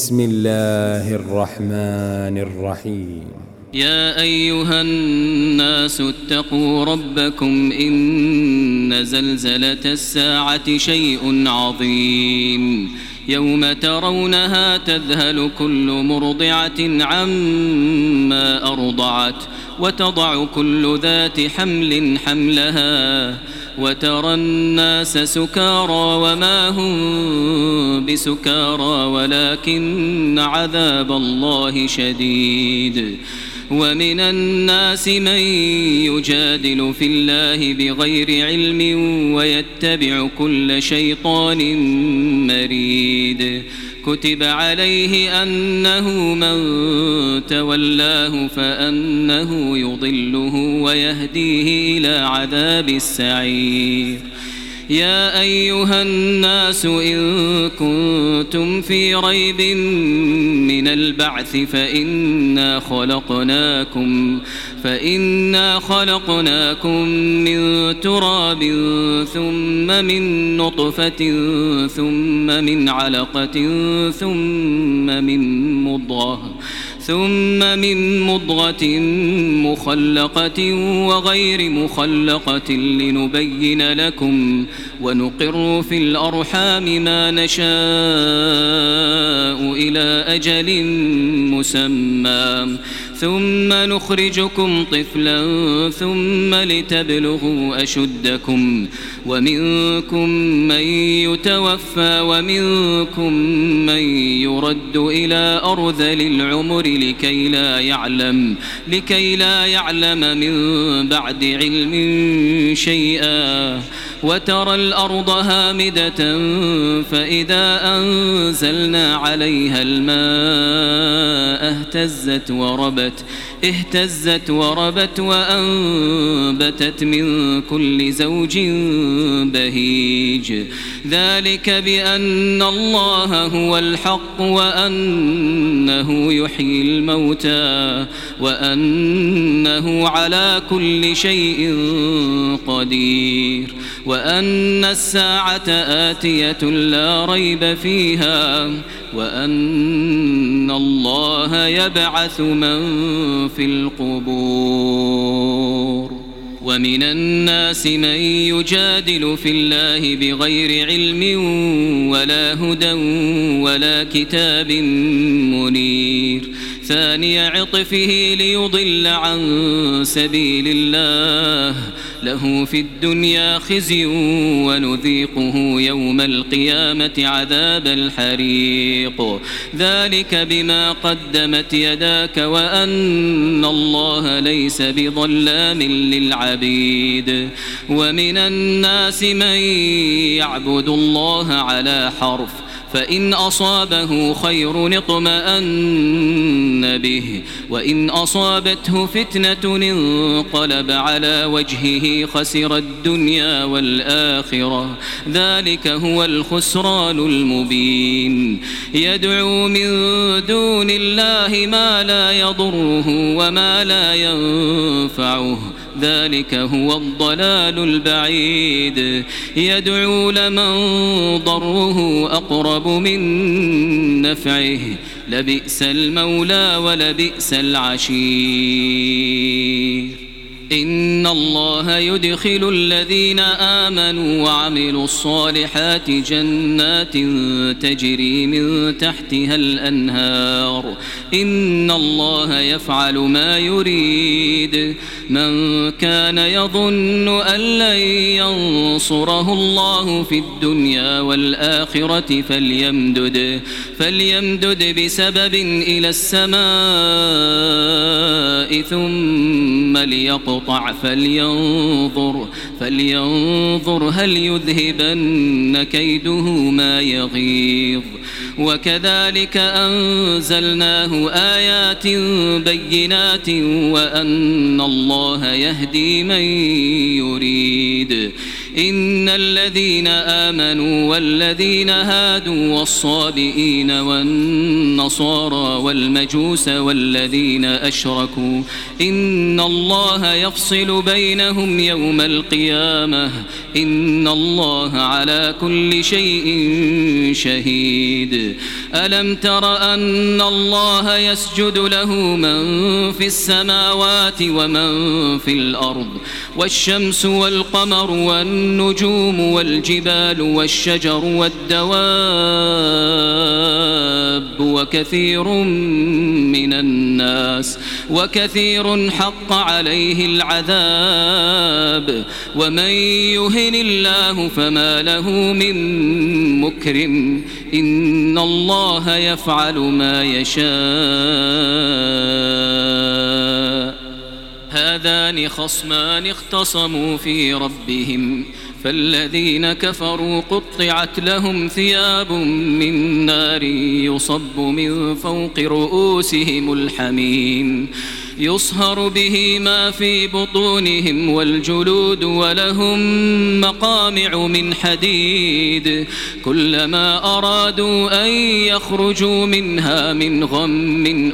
بسم الله الرحمن الرحيم. يا أيها الناس اتقوا ربكم إن زلزلة الساعة شيء عظيم يوم ترونها تذهل كل مرضعة عما أرضعت وتضع كل ذات حمل حملها وترى الناس سكارى وما هم بسكارى ولكن عذاب الله شديد. ومن الناس من يجادل في الله بغير علم ويتبع كل شيطان مريد. كتب عليه أنه من تولاه فأنه يضله ويهديه إلى عذاب السعير. يا أيها الناس إن كنتم في ريب من البعث فإنا خلقناكم من تراب ثم من نطفة ثم من علقة ثم من مضغة مخلقة وغير مخلقة لنبين لكم ونقر في الأرحام ما نشاء إلى أجل مسمى ثم نخرجكم طفلا ثم لتبلغوا أشدكم ومنكم من يتوفى ومنكم من يرد إلى أرذل العمر لكي لا يعلم من بعد علم شيئا. وترى الأرض هامدة فإذا أنزلنا عليها الماء اهتزت وربت وأنبتت من كل زوج بهيج. ذلك بأن الله هو الحق وأنه يحيي الموتى وأنه على كل شيء قدير وأن الساعة آتية لا ريب فيها وأن الله يبعث من في القبور. ومن الناس من يجادل في الله بغير علم ولا هدى ولا كتاب منير. ثاني عطفه ليضل عن سبيل الله له في الدنيا خزي ونذيقه يوم القيامة عذاب الحريق. ذلك بما قدمت يداك وأن الله ليس بظلام للعبيد. ومن الناس من يعبد الله على حرف فإن أصابه خير اطمأن به وإن أصابته فتنة انقلب على وجهه خسر الدنيا والآخرة. ذلك هو الخسران المبين. يدعو من دون الله ما لا يضره وما لا ينفعه ذلك هو الضلال البعيد. يدعو لمن ضره أقرب من نفعه لبئس المولى ولبئس العشير. إن الله يدخل الذين آمنوا وعملوا الصالحات جنات تجري من تحتها الأنهار. إن الله يفعل ما يريد. من كان يظن أن لن ينصره الله في الدنيا والآخرة فليمدد بسبب إلى السماء ثم ليقطع فلينظر هل يذهبن كيده ما يغيظ. وكذلك أنزلناه آيات بينات وأن الله يهدي من يريد إن الذين آمنوا والذين هادوا والصابئين والنصارى والمجوس والذين أشركوا إن الله يفصل بينهم يوم القيامة إن الله على كل شيء شهيد. ألم تر أن الله يسجد له من في السماوات ومن في الأرض والشمس والقمر والنجوم والجبال والشجر والدواب وكثير حق عليه العذاب ومن يهن الله فما له من مكرم إن الله يفعل ما يشاء. هذان خصمان اختصموا في ربهم فالذين كفروا قطعت لهم ثياب من نار يصب من فوق رؤوسهم الحميم يصهر به ما في بطونهم والجلود ولهم مقامع من حديد كلما أرادوا أن يخرجوا منها من غم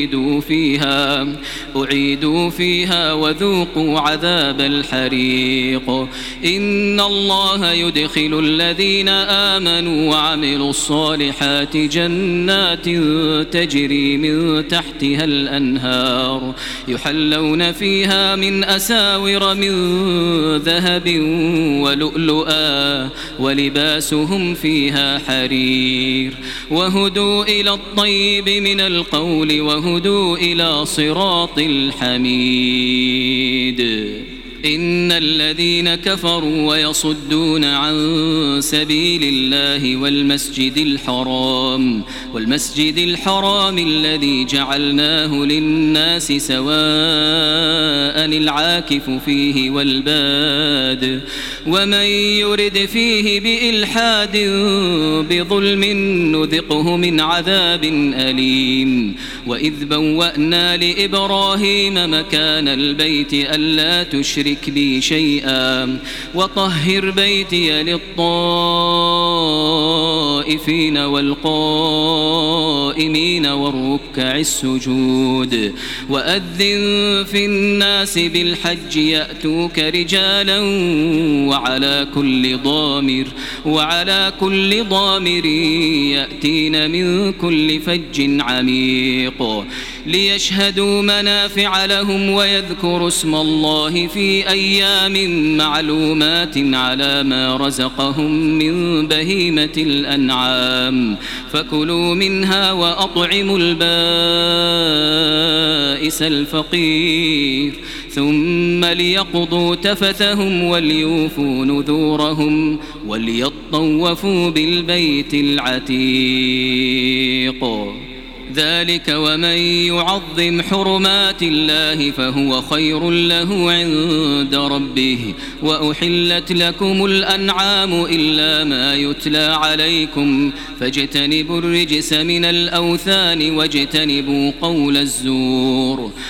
أعيدوا فيها وذوقوا عذاب الحريق. إن الله يدخل الذين آمنوا وعملوا الصالحات جنات تجري من تحتها الأنهار يحلون فيها من أساور من ذهب ولؤلؤا ولباسهم فيها حرير وهدوا إلى الطيب من القول وهدوا إلى صراط الحميد. إن الذين كفروا ويصدون عن سبيل الله والمسجد الحرام الذي جعلناه للناس سواء العاكف فيه والباد ومن يرد فيه بإلحاد بظلم نذقه من عذاب أليم. وإذ بوأنا لإبراهيم مكان البيت ألا تشرك بي شيئا وطهر بيتي للطائفين والقائمين والركع السجود. وأذن في الناس بالحج يأتوك رجالا وعلى كل ضامر يأتين من كل فج عميق ليشهدوا منافع لهم ويذكروا اسم الله في أيام معلومات على ما رزقهم من بهيمة الأنعام فكلوا منها وأطعموا البائس الفقير ثم ليقضوا تفثهم وليوفوا نذورهم وليطوفوا بالبيت العتيق. ذلك ومن يعظم حرمات الله فهو خير له عند ربه. وأحلت لكم الأنعام إلا ما يتلى عليكم فاجتنبوا الرجس من الأوثان واجتنبوا قول الزور